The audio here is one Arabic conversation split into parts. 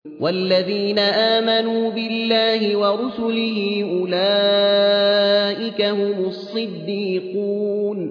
والذين آمنوا بالله ورسله أولئك هم الصديقون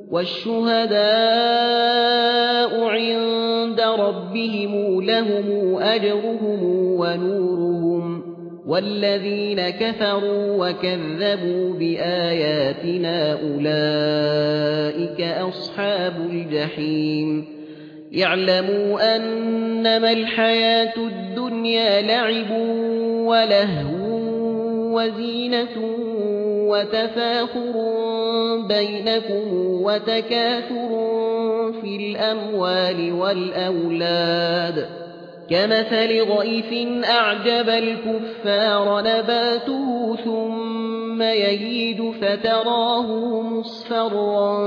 والشهداء عند ربهم لهم أجرهم ونورهم والذين كفروا وكذبوا بآياتنا أولئك أصحاب الجحيم يعلموا أنما الحياة الدنيا لعب ولهو وزينة وتفاخر بينكم وتكاثر في الأموال والأولاد كمثل غيث أعجب الكفار نباته ثم يهيج فتراه مصفرا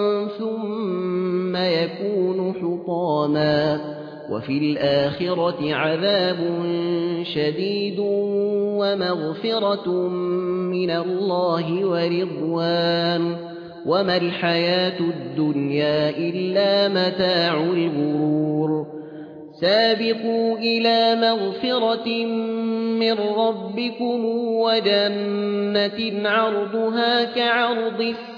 ثم يكون حطاما وفي الآخرة عذاب شديد ومغفرة من الله ورضوان وما الحياة الدنيا إلا متاع الغرور سابقوا إلى مغفرة من ربكم وجنة عرضها كعرض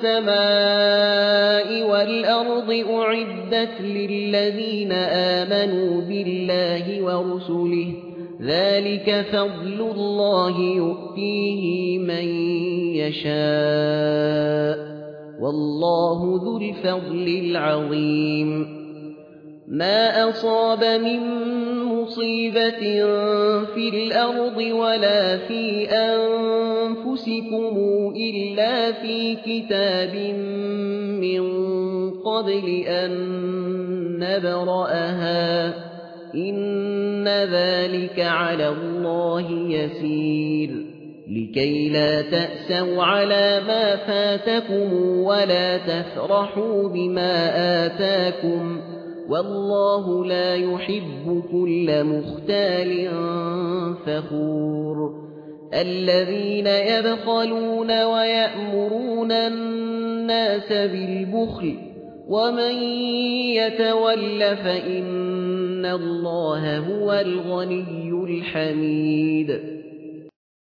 السماء والأرض أعدت للذين آمنوا بالله ورسله ذلك فضل الله يؤتيه من يشاء والله ذو الفضل العظيم ما أصاب من مصيبة في الأرض ولا في أنفسكم إلا في كتاب من قبل أن نبرأها إن ذلك على الله يسير لكي لا تأسوا على ما فاتكم ولا تفرحوا بما آتاكم والله لا يحب كل مختال فخور الذين يبخلون ويأمرون الناس بالبخل ومن يتول فإن الله هو الغني الحميد